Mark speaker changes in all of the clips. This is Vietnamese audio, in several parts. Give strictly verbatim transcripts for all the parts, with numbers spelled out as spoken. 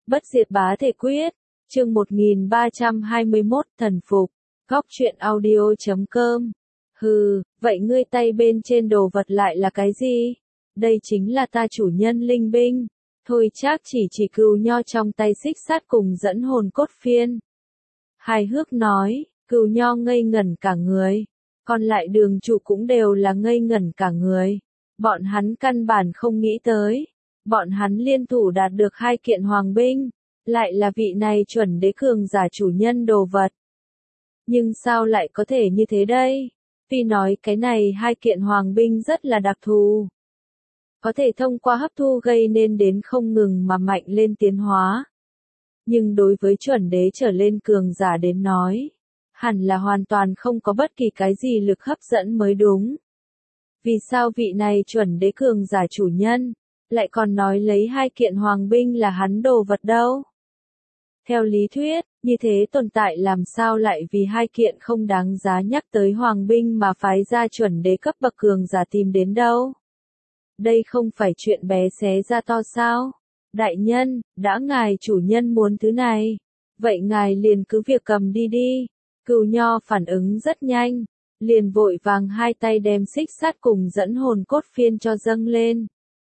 Speaker 1: Bất diệt bá thể quyết, chương một nghìn ba trăm hai mươi mốt, thần phục, góc truyện audio chấm com. Hừ, vậy ngươi tay bên trên đồ vật lại là cái gì? Đây chính là ta chủ nhân linh binh. Thôi Trác chỉ chỉ cừu nho trong tay xích sắt cùng dẫn hồn cốt phiên. Hài hước nói, cừu nho ngây ngẩn cả người. Còn lại đường chủ cũng đều là ngây ngẩn cả người. Bọn hắn căn bản không nghĩ tới. Bọn hắn liên thủ đạt được hai kiện hoàng binh. Lại là vị này chuẩn đế cường giả chủ nhân đồ vật. Nhưng sao lại có thể như thế đây? Tuy nói cái này hai kiện hoàng binh rất là đặc thù. Có thể thông qua hấp thu gây nên đến không ngừng mà mạnh lên tiến hóa. Nhưng đối với chuẩn đế trở lên cường giả đến nói, hẳn là hoàn toàn không có bất kỳ cái gì lực hấp dẫn mới đúng. Vì sao vị này chuẩn đế cường giả chủ nhân, lại còn nói lấy hai kiện hoàng binh là hắn đồ vật đâu? Theo lý thuyết, như thế tồn tại làm sao lại vì hai kiện không đáng giá nhắc tới hoàng binh mà phái ra chuẩn đế cấp bậc cường giả tìm đến đâu? Đây không phải chuyện bé xé ra to sao? Đại nhân, đã ngài chủ nhân muốn thứ này, vậy ngài liền cứ việc cầm đi đi. Cừu nho phản ứng rất nhanh, liền vội vàng hai tay đem xích sắt cùng dẫn hồn cốt phiên cho dâng lên.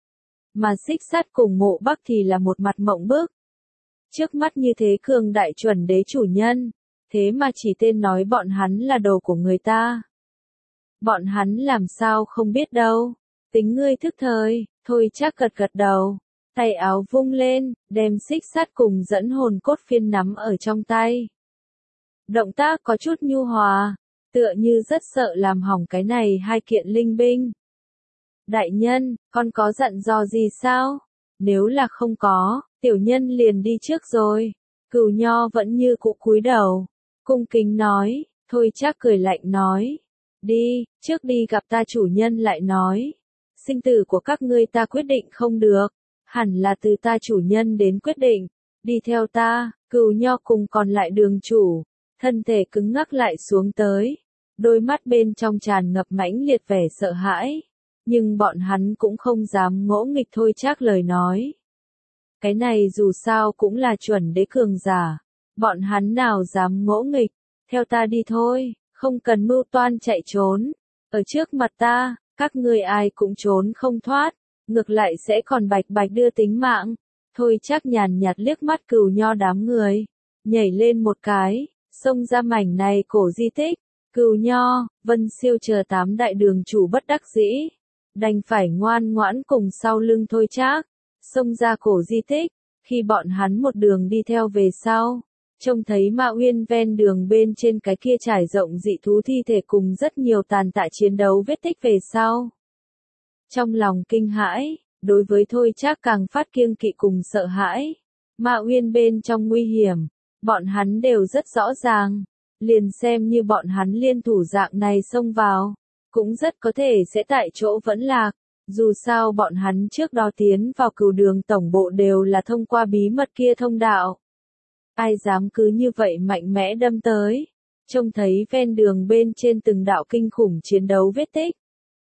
Speaker 1: Mà xích sắt cùng Mộ Bắc thì là một mặt mộng bức. Trước mắt như thế cường đại chuẩn đế chủ nhân, thế mà chỉ tên nói bọn hắn là đồ của người ta. Bọn hắn làm sao không biết đâu, tính ngươi thức thời, Thôi Trác gật gật đầu, tay áo vung lên, đem xích sắt cùng dẫn hồn cốt phiên nắm ở trong tay. Động tác có chút nhu hòa, tựa như rất sợ làm hỏng cái này hai kiện linh binh. Đại nhân, con có dặn dò gì sao? Nếu là không có, tiểu nhân liền đi trước rồi. Cừu nho vẫn như cũ cúi đầu, cung kính nói. Thôi Trác cười lạnh nói, đi, trước đi gặp ta chủ nhân lại nói. Sinh tử của các ngươi ta quyết định không được, hẳn là từ ta chủ nhân đến quyết định. Đi theo ta. Cừu nho cùng còn lại đường chủ, thân thể cứng ngắc lại xuống tới, đôi mắt bên trong tràn ngập mãnh liệt vẻ sợ hãi. Nhưng bọn hắn cũng không dám ngỗ nghịch Thôi Trác lời nói. Cái này dù sao cũng là chuẩn đế cường giả, bọn hắn nào dám ngỗ nghịch, theo ta đi thôi, không cần mưu toan chạy trốn, ở trước mặt ta, các ngươi ai cũng trốn không thoát, ngược lại sẽ còn bạch bạch đưa tính mạng. Thôi Trác nhàn nhạt liếc mắt cừu nho đám người, nhảy lên một cái, xông ra mảnh này cổ di tích. Cừu nho, Vân Siêu chờ tám đại đường chủ bất đắc dĩ, đành phải ngoan ngoãn cùng sau lưng Thôi Trác, xông ra cổ di tích. Khi bọn hắn một đường đi theo về sau, trông thấy Ma Uyên ven đường bên trên cái kia trải rộng dị thú thi thể cùng rất nhiều tàn tạ chiến đấu vết tích về sau. Trong lòng kinh hãi, đối với Thôi Trác càng phát kiêng kỵ cùng sợ hãi. Ma Uyên bên trong nguy hiểm, bọn hắn đều rất rõ ràng. Liền xem như bọn hắn liên thủ dạng này xông vào, cũng rất có thể sẽ tại chỗ vẫn lạc. Dù sao bọn hắn trước đó tiến vào Cừu Đường tổng bộ đều là thông qua bí mật kia thông đạo. Ai dám cứ như vậy mạnh mẽ đâm tới. Trông thấy ven đường bên trên từng đạo kinh khủng chiến đấu vết tích.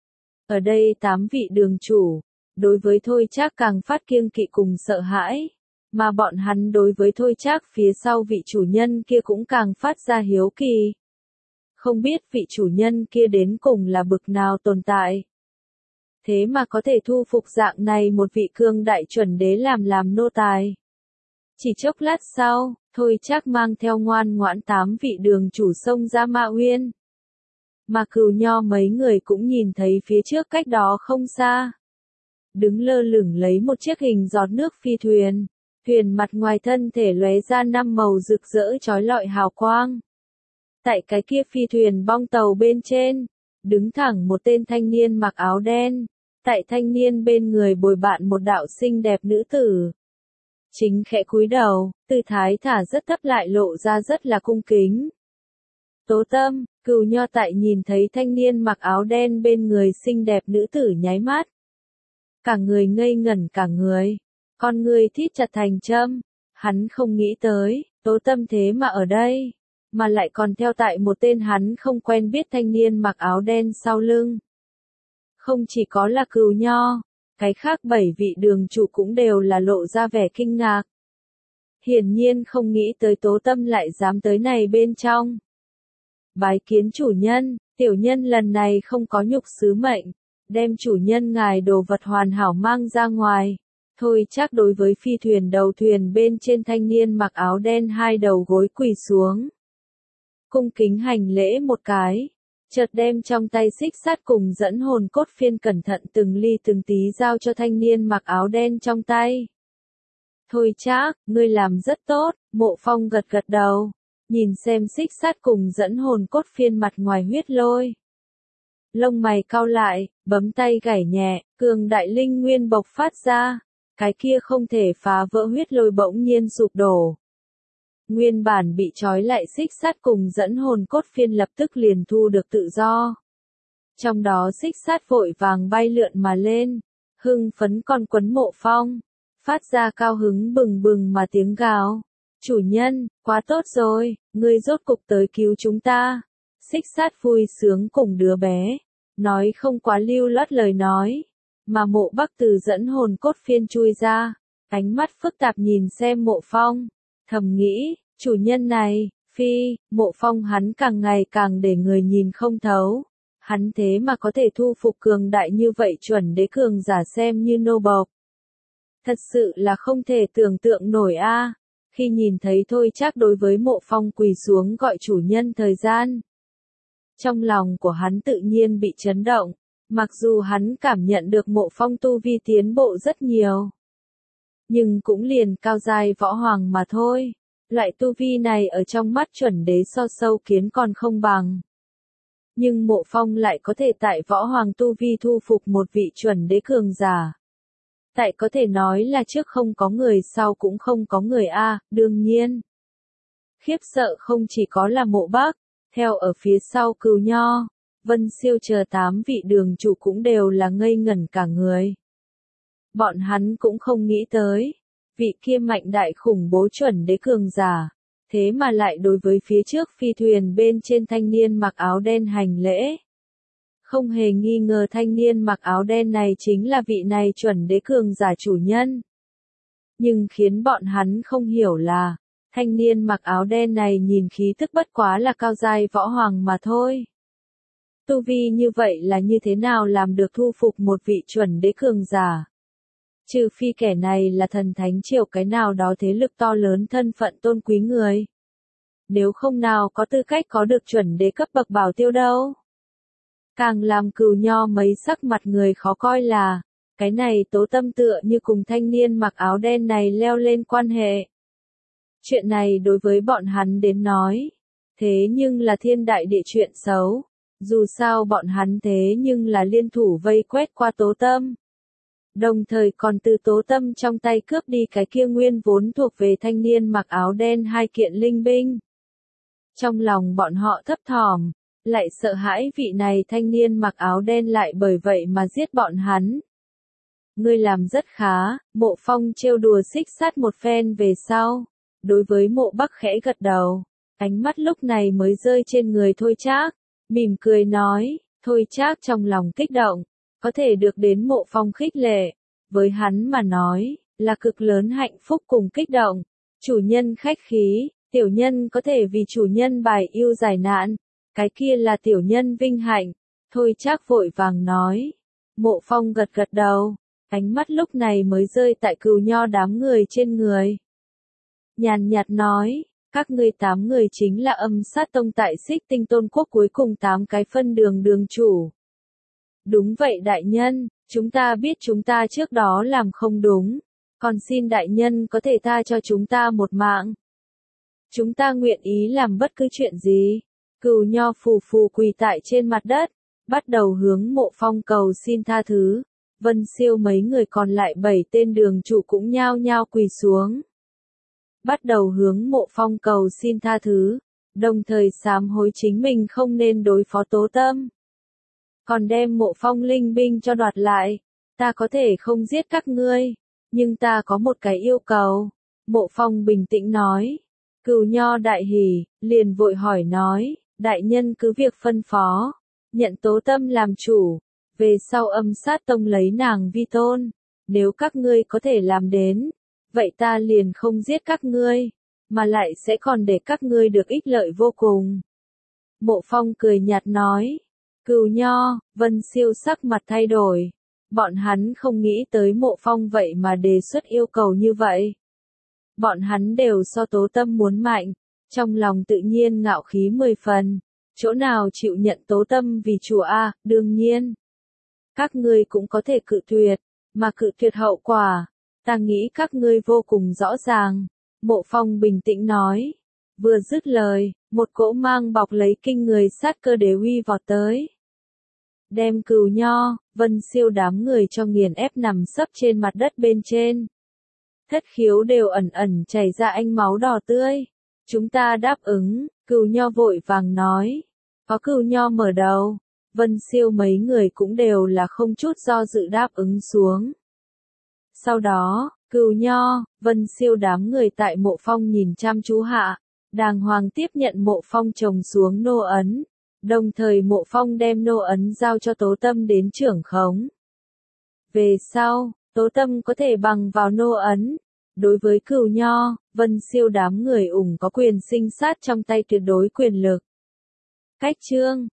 Speaker 1: Ở đây tám vị đường chủ, đối với Thôi Trác càng phát kiêng kỵ cùng sợ hãi. Mà bọn hắn đối với Thôi Trác phía sau vị chủ nhân kia cũng càng phát ra hiếu kỳ. Không biết vị chủ nhân kia đến cùng là bực nào tồn tại. Thế mà có thể thu phục dạng này một vị cương đại chuẩn đế làm làm nô tài. Chỉ chốc lát sau, Thôi Trác mang theo ngoan ngoãn tám vị đường chủ xông ra Ma Uyên. Mà Cừu nho mấy người cũng nhìn thấy phía trước cách đó không xa. Đứng lơ lửng lấy một chiếc hình giọt nước phi thuyền. Thuyền mặt ngoài thân thể lóe ra năm màu rực rỡ chói lọi hào quang. Tại cái kia phi thuyền bong tàu bên trên, đứng thẳng một tên thanh niên mặc áo đen. Tại thanh niên bên người bồi bạn một đạo xinh đẹp nữ tử. Chính khẽ cúi đầu, tư thái thả rất thấp lại lộ ra rất là cung kính. Tố Tâm, Cừu nho tại nhìn thấy thanh niên mặc áo đen bên người xinh đẹp nữ tử nháy mắt. Cả người ngây ngẩn cả người. Con người thít chặt thành châm, hắn không nghĩ tới, Tố Tâm thế mà ở đây, mà lại còn theo tại một tên hắn không quen biết thanh niên mặc áo đen sau lưng. Không chỉ có là Cừu nho, cái khác bảy vị đường chủ cũng đều là lộ ra vẻ kinh ngạc. hiển nhiên không nghĩ tới Tố Tâm lại dám tới này bên trong. Bái kiến chủ nhân, tiểu nhân lần này không có nhục sứ mệnh, đem chủ nhân ngài đồ vật hoàn hảo mang ra ngoài. Thôi Trác đối với phi thuyền đầu thuyền bên trên thanh niên mặc áo đen hai đầu gối quỳ xuống. Cung kính hành lễ một cái, chợt đem trong tay xích sắt cùng dẫn hồn cốt phiên cẩn thận từng ly từng tí giao cho thanh niên mặc áo đen trong tay. Thôi Trác, ngươi làm rất tốt, Mộ Phong gật gật đầu, nhìn xem xích sắt cùng dẫn hồn cốt phiên mặt ngoài huyết lôi. Lông mày cau lại, bấm tay gảy nhẹ, cường đại linh nguyên bộc phát ra, cái kia không thể phá vỡ huyết lôi bỗng nhiên sụp đổ. Nguyên bản bị trói lại xích sắt cùng dẫn hồn cốt phiên lập tức liền thu được tự do. Trong đó xích sắt vội vàng bay lượn mà lên, hưng phấn còn quấn Mộ Phong, phát ra cao hứng bừng bừng mà tiếng gào. Chủ nhân, quá tốt rồi, ngươi rốt cục tới cứu chúng ta. Xích sắt vui sướng cùng đứa bé, nói không quá lưu loát lời nói, mà Mộ Bắc từ dẫn hồn cốt phiên chui ra, ánh mắt phức tạp nhìn xem Mộ Phong, thầm nghĩ, chủ nhân này, phi, Mộ Phong hắn càng ngày càng để người nhìn không thấu, hắn thế mà có thể thu phục cường đại như vậy chuẩn đế cường giả xem như nô bộc. Thật sự là không thể tưởng tượng nổi a. À. Khi nhìn thấy Thôi Trác đối với Mộ Phong quỳ xuống gọi chủ nhân thời gian, trong lòng của hắn tự nhiên bị chấn động, mặc dù hắn cảm nhận được Mộ Phong tu vi tiến bộ rất nhiều, nhưng cũng liền cao giai võ hoàng mà thôi, loại tu vi này ở trong mắt chuẩn đế so sâu kiến còn không bằng. Nhưng Mộ Phong lại có thể tại võ hoàng tu vi thu phục một vị chuẩn đế cường giả. Tại có thể nói là trước không có người sau cũng không có người a, đương nhiên. Khiếp sợ không chỉ có là Mộ Bắc, theo ở phía sau Cừu Nho, Vân Siêu chờ tám vị đường chủ cũng đều là ngây ngẩn cả người. Bọn hắn cũng không nghĩ tới, vị kia mạnh đại khủng bố chuẩn đế cường giả, thế mà lại đối với phía trước phi thuyền bên trên thanh niên mặc áo đen hành lễ. Không hề nghi ngờ thanh niên mặc áo đen này chính là vị này chuẩn đế cường giả chủ nhân. Nhưng khiến bọn hắn không hiểu là, thanh niên mặc áo đen này nhìn khí tức bất quá là cao giai võ hoàng mà thôi. Tu vi như vậy là như thế nào làm được thu phục một vị chuẩn đế cường giả? Trừ phi kẻ này là thần thánh triều cái nào đó thế lực to lớn thân phận tôn quý người. Nếu không nào có tư cách có được chuẩn đế cấp bậc bảo tiêu đâu. Càng làm Cừu Nho mấy sắc mặt người khó coi là, cái này Tố Tâm tựa như cùng thanh niên mặc áo đen này leo lên quan hệ. Chuyện này đối với bọn hắn đến nói, thế nhưng là thiên đại địa chuyện xấu, dù sao bọn hắn thế nhưng là liên thủ vây quét qua Tố Tâm. Đồng thời còn từ Tố Tâm trong tay cướp đi cái kia nguyên vốn thuộc về thanh niên mặc áo đen hai kiện linh binh. Trong lòng bọn họ thấp thỏm, lại sợ hãi vị này thanh niên mặc áo đen lại bởi vậy mà giết bọn hắn. Ngươi làm rất khá, Mộ Phong trêu đùa xích sát một phen về sau, đối với Mộ Bắc khẽ gật đầu, ánh mắt lúc này mới rơi trên người Thôi Trác, mỉm cười nói, Thôi Trác trong lòng kích động, có thể được đến Mộ Phong khích lệ, với hắn mà nói, là cực lớn hạnh phúc cùng kích động, chủ nhân khách khí, tiểu nhân có thể vì chủ nhân bài yêu giải nạn. Cái kia là tiểu nhân vinh hạnh, Thôi Trác vội vàng nói. Mộ Phong gật gật đầu, ánh mắt lúc này mới rơi tại Cừu Nho đám người trên người. Nhàn nhạt nói, các ngươi tám người chính là Âm Sát Tông tại Xích Tinh Tôn Quốc cuối cùng tám cái phân đường đường chủ. Đúng vậy đại nhân, chúng ta biết chúng ta trước đó làm không đúng, còn xin đại nhân có thể tha cho chúng ta một mạng. Chúng ta nguyện ý làm bất cứ chuyện gì. Cừu Nho phù phù quỳ tại trên mặt đất, bắt đầu hướng Mộ Phong cầu xin tha thứ. Vân Siêu mấy người còn lại bảy tên đường chủ cũng nhao nhao quỳ xuống. Bắt đầu hướng Mộ Phong cầu xin tha thứ, đồng thời sám hối chính mình không nên đối phó Tố Tâm. Còn đem Mộ Phong linh binh cho đoạt lại, ta có thể không giết các ngươi, nhưng ta có một cái yêu cầu. Mộ Phong bình tĩnh nói. Cừu Nho đại hỉ, liền vội hỏi nói. Đại nhân cứ việc phân phó, nhận Tố Tâm làm chủ, về sau Âm Sát Tông lấy nàng vi tôn, nếu các ngươi có thể làm đến, vậy ta liền không giết các ngươi, mà lại sẽ còn để các ngươi được ích lợi vô cùng. Mộ Phong cười nhạt nói, Cừu Nho, Vân Siêu sắc mặt thay đổi. Bọn hắn không nghĩ tới Mộ Phong vậy mà đề xuất yêu cầu như vậy. Bọn hắn đều so Tố Tâm muốn mạnh, trong lòng tự nhiên ngạo khí mười phần, chỗ nào chịu nhận Tố Tâm vì chủ a, đương nhiên. Các ngươi cũng có thể cự tuyệt, mà cự tuyệt hậu quả, ta nghĩ các ngươi vô cùng rõ ràng. Mộ Phong bình tĩnh nói, vừa dứt lời, một cỗ mang bọc lấy kinh người sát cơ đế uy vọt tới. Đem Cừu Nho, Vân Siêu đám người cho nghiền ép nằm sấp trên mặt đất bên trên. Thất khiếu đều ẩn ẩn chảy ra ánh máu đỏ tươi. Chúng ta đáp ứng, Cừu Nho vội vàng nói. Có Cừu Nho mở đầu, Vân Siêu mấy người cũng đều là không chút do dự đáp ứng xuống. Sau đó, Cừu Nho, Vân Siêu đám người tại Mộ Phong nhìn chăm chú hạ, đàng hoàng tiếp nhận Mộ Phong trồng xuống nô ấn. Đồng thời Mộ Phong đem nô ấn giao cho Tố Tâm đến trưởng khống. Về sau, Tố Tâm có thể bằng vào nô ấn. Đối với Cừu Nho, Vân Siêu đám người ủng có quyền sinh sát trong tay tuyệt đối quyền lực. Cách chương